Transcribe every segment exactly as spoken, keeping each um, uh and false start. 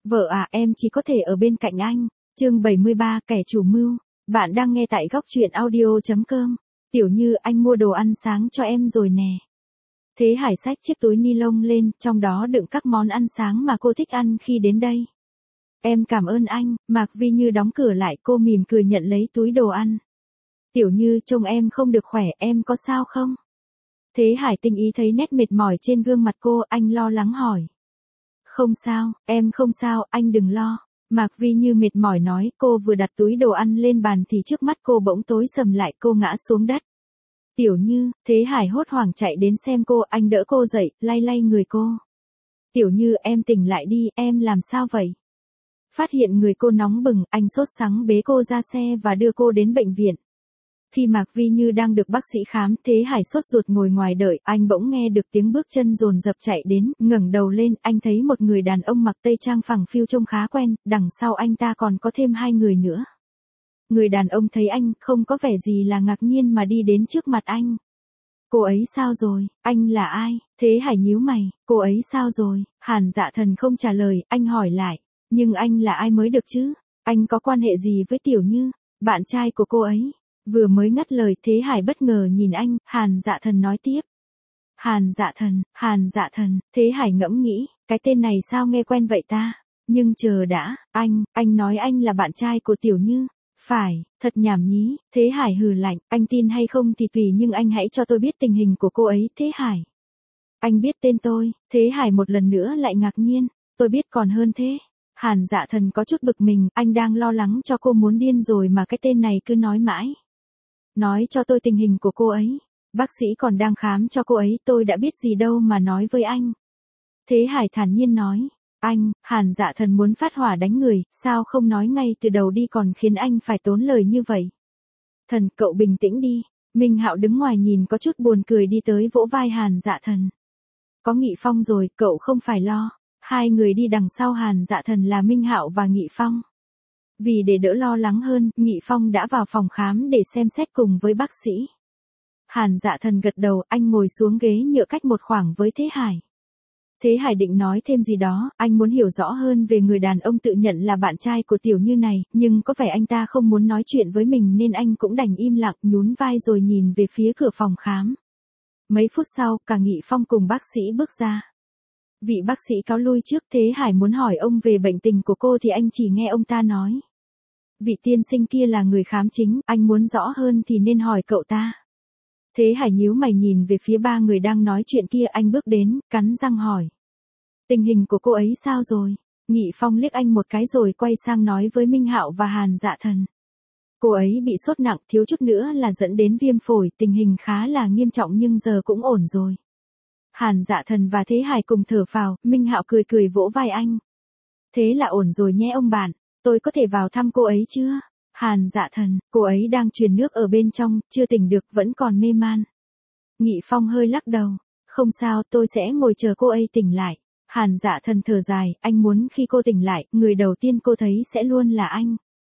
Vợ à, em chỉ có thể ở bên cạnh anh. Chương bảy mươi ba, kẻ chủ mưu. Bạn đang nghe tại góc truyện audio chấm com. Tiểu Như, anh mua đồ ăn sáng cho em rồi nè. Thế Hải xách chiếc túi ni lông lên, trong đó đựng các món ăn sáng mà cô thích ăn khi đến đây. Em cảm ơn anh. Mạc Vi Như đóng cửa lại, cô mỉm cười nhận lấy túi đồ ăn. Tiểu Như, trông em không được khỏe, em có sao không? Thế Hải tinh ý thấy nét mệt mỏi trên gương mặt cô, anh lo lắng hỏi. Không sao, em không sao, anh đừng lo. Mạc Vi Như mệt mỏi nói, cô vừa đặt túi đồ ăn lên bàn thì trước mắt cô bỗng tối sầm lại, cô ngã xuống đất. Tiểu Như, Thế Hải hốt hoảng chạy đến xem cô, anh đỡ cô dậy, lay lay người cô. Tiểu Như, em tỉnh lại đi, em làm sao vậy? Phát hiện người cô nóng bừng, anh sốt sắng bế cô ra xe và đưa cô đến bệnh viện. Khi Mạc Vi Như đang được bác sĩ khám, Thế Hải sốt ruột ngồi ngoài đợi, anh bỗng nghe được tiếng bước chân dồn dập chạy đến, ngẩng đầu lên, anh thấy một người đàn ông mặc tây trang phẳng phiu trông khá quen, đằng sau anh ta còn có thêm hai người nữa. Người đàn ông thấy anh, không có vẻ gì là ngạc nhiên mà đi đến trước mặt anh. Cô ấy sao rồi, anh là ai? Thế Hải nhíu mày, cô ấy sao rồi? Hàn Dạ Thần không trả lời, anh hỏi lại, nhưng anh là ai mới được chứ? Anh có quan hệ gì với Tiểu Như, bạn trai của cô ấy? Vừa mới ngắt lời, Thế Hải bất ngờ nhìn anh, Hàn Dạ Thần nói tiếp. Hàn Dạ Thần, Hàn Dạ Thần, Thế Hải ngẫm nghĩ, cái tên này sao nghe quen vậy ta? Nhưng chờ đã, anh, anh nói anh là bạn trai của Tiểu Như. Phải, thật nhảm nhí. Thế Hải hừ lạnh, anh tin hay không thì tùy nhưng anh hãy cho tôi biết tình hình của cô ấy. Thế Hải. Anh biết tên tôi. Thế Hải một lần nữa lại ngạc nhiên, tôi biết còn hơn thế. Hàn Dạ Thần có chút bực mình, anh đang lo lắng cho cô muốn điên rồi mà cái tên này cứ nói mãi. Nói cho tôi tình hình của cô ấy. Bác sĩ còn đang khám cho cô ấy, tôi đã biết gì đâu mà nói với anh. Thế Hải thản nhiên nói. Anh, Hàn Dạ Thần muốn phát hỏa đánh người, sao không nói ngay từ đầu đi còn khiến anh phải tốn lời như vậy. Thần, cậu bình tĩnh đi. Minh Hạo đứng ngoài nhìn có chút buồn cười đi tới vỗ vai Hàn Dạ Thần. Có Nghị Phong rồi, cậu không phải lo. Hai người đi đằng sau Hàn Dạ Thần là Minh Hạo và Nghị Phong. Vì để đỡ lo lắng hơn, Nghị Phong đã vào phòng khám để xem xét cùng với bác sĩ. Hàn Dạ Thần gật đầu, anh ngồi xuống ghế nhựa cách một khoảng với Thế Hải. Thế Hải định nói thêm gì đó, anh muốn hiểu rõ hơn về người đàn ông tự nhận là bạn trai của Tiểu Như này, nhưng có vẻ anh ta không muốn nói chuyện với mình nên anh cũng đành im lặng nhún vai rồi nhìn về phía cửa phòng khám. Mấy phút sau, cả Nghị Phong cùng bác sĩ bước ra. Vị bác sĩ cáo lui trước, Thế Hải muốn hỏi ông về bệnh tình của cô thì anh chỉ nghe ông ta nói. Vị tiên sinh kia là người khám chính, anh muốn rõ hơn thì nên hỏi cậu ta. Thế Hải nhíu mày nhìn về phía ba người đang nói chuyện kia, anh bước đến, cắn răng hỏi. Tình hình của cô ấy sao rồi? Nghị Phong liếc anh một cái rồi quay sang nói với Minh Hạo và Hàn Dạ Thần. Cô ấy bị sốt nặng, thiếu chút nữa là dẫn đến viêm phổi, tình hình khá là nghiêm trọng nhưng giờ cũng ổn rồi. Hàn Dạ Thần và Thế Hải cùng thở phào, Minh Hạo cười cười vỗ vai anh. Thế là ổn rồi nhé ông bạn, tôi có thể vào thăm cô ấy chưa? Hàn Dạ Thần, cô ấy đang truyền nước ở bên trong, chưa tỉnh được, vẫn còn mê man. Nghị Phong hơi lắc đầu, không sao, tôi sẽ ngồi chờ cô ấy tỉnh lại. Hàn Dạ Thần thở dài, anh muốn khi cô tỉnh lại, người đầu tiên cô thấy sẽ luôn là anh.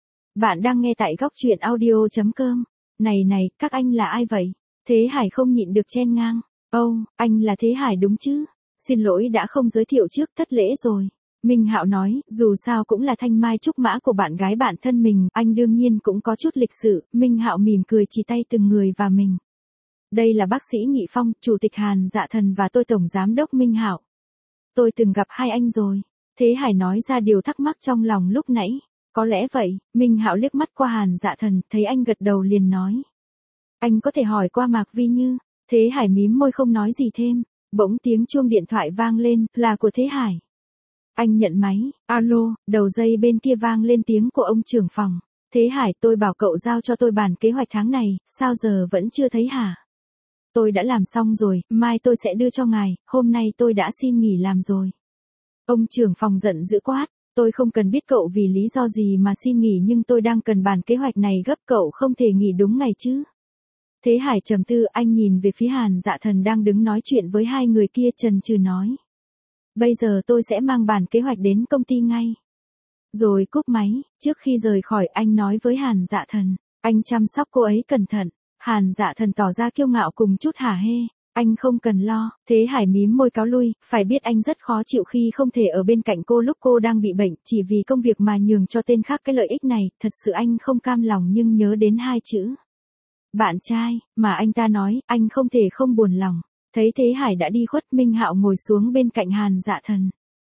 Bạn đang nghe tại góc truyện audio chấm com. Này này, các anh là ai vậy? Thế Hải không nhịn được chen ngang. Âu, oh, anh là Thế Hải đúng chứ? Xin lỗi đã không giới thiệu trước, thất lễ rồi. Minh Hạo nói, dù sao cũng là thanh mai trúc mã của bạn gái bạn thân mình, anh đương nhiên cũng có chút lịch sự. Minh Hạo mỉm cười chỉ tay từng người và mình. Đây là bác sĩ Nghị Phong, chủ tịch Hàn Dạ Thần và tôi tổng giám đốc Minh Hạo. Tôi từng gặp hai anh rồi. Thế Hải nói ra điều thắc mắc trong lòng lúc nãy. Có lẽ vậy. Minh Hạo liếc mắt qua Hàn Dạ Thần, thấy anh gật đầu liền nói. Anh có thể hỏi qua Mạc Vi Như. Thế Hải mím môi không nói gì thêm. Bỗng tiếng chuông điện thoại vang lên, là của Thế Hải. Anh nhận máy, alo, đầu dây bên kia vang lên tiếng của ông trưởng phòng. Thế Hải, tôi bảo cậu giao cho tôi bản kế hoạch tháng này, sao giờ vẫn chưa thấy hả? Tôi đã làm xong rồi, mai tôi sẽ đưa cho ngài, hôm nay tôi đã xin nghỉ làm rồi. Ông trưởng phòng giận dữ quát, tôi không cần biết cậu vì lý do gì mà xin nghỉ nhưng tôi đang cần bản kế hoạch này gấp, cậu không thể nghỉ đúng ngày chứ. Thế Hải trầm tư, anh nhìn về phía Hàn Dạ Thần đang đứng nói chuyện với hai người kia, chần chừ nói. Bây giờ tôi sẽ mang bản kế hoạch đến công ty ngay. Rồi cúp máy, trước khi rời khỏi anh nói với Hàn Dạ Thần, anh chăm sóc cô ấy cẩn thận. Hàn Dạ Thần tỏ ra kiêu ngạo cùng chút hả hê. Anh không cần lo, Thế Hải mím môi cáo lui, phải biết anh rất khó chịu khi không thể ở bên cạnh cô lúc cô đang bị bệnh, chỉ vì công việc mà nhường cho tên khác cái lợi ích này, thật sự anh không cam lòng nhưng nhớ đến hai chữ. Bạn trai, mà anh ta nói, anh không thể không buồn lòng. Thấy Thế Hải đã đi khuất, Minh Hạo ngồi xuống bên cạnh Hàn Dạ Thần.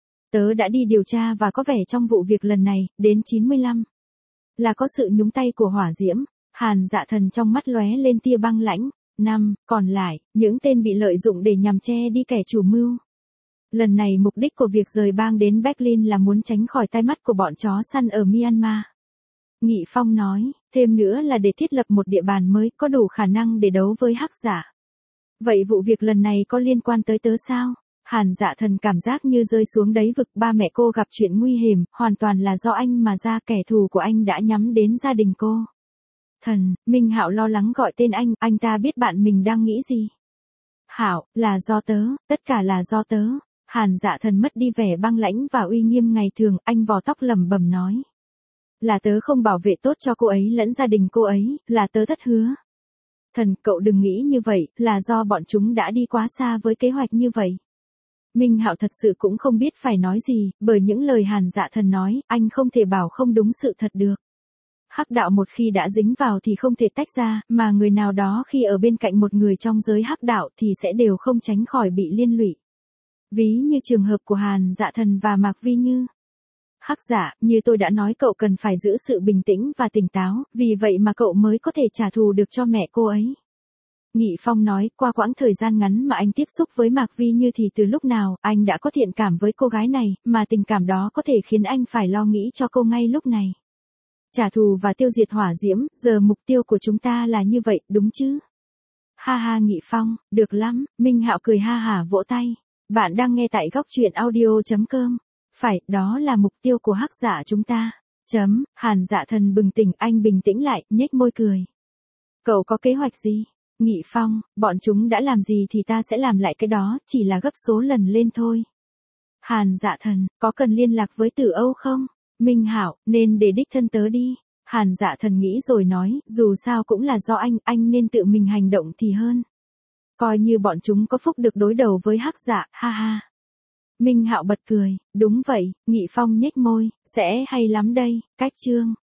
Tớ đã đi điều tra và có vẻ trong vụ việc lần này, đến chín mươi lăm. Là có sự nhúng tay của hỏa diễm. Hàn Dạ Thần trong mắt lóe lên tia băng lãnh. Năm, còn lại, những tên bị lợi dụng để nhằm che đi kẻ chủ mưu. Lần này mục đích của việc rời bang đến Berlin là muốn tránh khỏi tai mắt của bọn chó săn ở Myanmar. Nghị Phong nói, thêm nữa là để thiết lập một địa bàn mới có đủ khả năng để đấu với hắc giả. Vậy vụ việc lần này có liên quan tới tớ sao? Hàn Dạ Thần cảm giác như rơi xuống đáy vực, ba mẹ cô gặp chuyện nguy hiểm, hoàn toàn là do anh mà ra, kẻ thù của anh đã nhắm đến gia đình cô. Thần, Minh Hạo lo lắng gọi tên anh, anh ta biết bạn mình đang nghĩ gì. Hạo, là do tớ, tất cả là do tớ. Hàn Dạ Thần mất đi vẻ băng lãnh và uy nghiêm ngày thường, anh vò tóc lẩm bẩm nói. Là tớ không bảo vệ tốt cho cô ấy lẫn gia đình cô ấy, là tớ thất hứa. Thần, cậu đừng nghĩ như vậy, là do bọn chúng đã đi quá xa với kế hoạch như vậy. Minh Hạo thật sự cũng không biết phải nói gì, bởi những lời Hàn Dạ Thần nói, anh không thể bảo không đúng sự thật được. Hắc đạo một khi đã dính vào thì không thể tách ra, mà người nào đó khi ở bên cạnh một người trong giới hắc đạo thì sẽ đều không tránh khỏi bị liên lụy. Ví như trường hợp của Hàn Dạ Thần và Mạc Vi Như. Hắc giả, như tôi đã nói, cậu cần phải giữ sự bình tĩnh và tỉnh táo, vì vậy mà cậu mới có thể trả thù được cho mẹ cô ấy. Nghị Phong nói, qua quãng thời gian ngắn mà anh tiếp xúc với Mạc Vi Như thì từ lúc nào, anh đã có thiện cảm với cô gái này, mà tình cảm đó có thể khiến anh phải lo nghĩ cho cô ngay lúc này. Trả thù và tiêu diệt hỏa diễm, giờ mục tiêu của chúng ta là như vậy, đúng chứ? Ha ha Nghị Phong, được lắm, Minh Hạo cười ha hả vỗ tay. Bạn đang nghe tại góc truyện audio chấm com. Phải, đó là mục tiêu của hắc giả chúng ta. Chấm, Hàn Dạ Thần bừng tỉnh, anh bình tĩnh lại, nhếch môi cười. Cậu có kế hoạch gì? Nghị Phong, bọn chúng đã làm gì thì ta sẽ làm lại cái đó, chỉ là gấp số lần lên thôi. Hàn Dạ Thần, có cần liên lạc với Tử Âu không? Minh Hạo, nên để đích thân tớ đi. Hàn Dạ Thần nghĩ rồi nói, dù sao cũng là do anh, anh nên tự mình hành động thì hơn. Coi như bọn chúng có phúc được đối đầu với hắc giả, ha ha. Minh Hạo bật cười, đúng vậy, Nghị Phong nhếch môi, sẽ hay lắm đây, cách chương.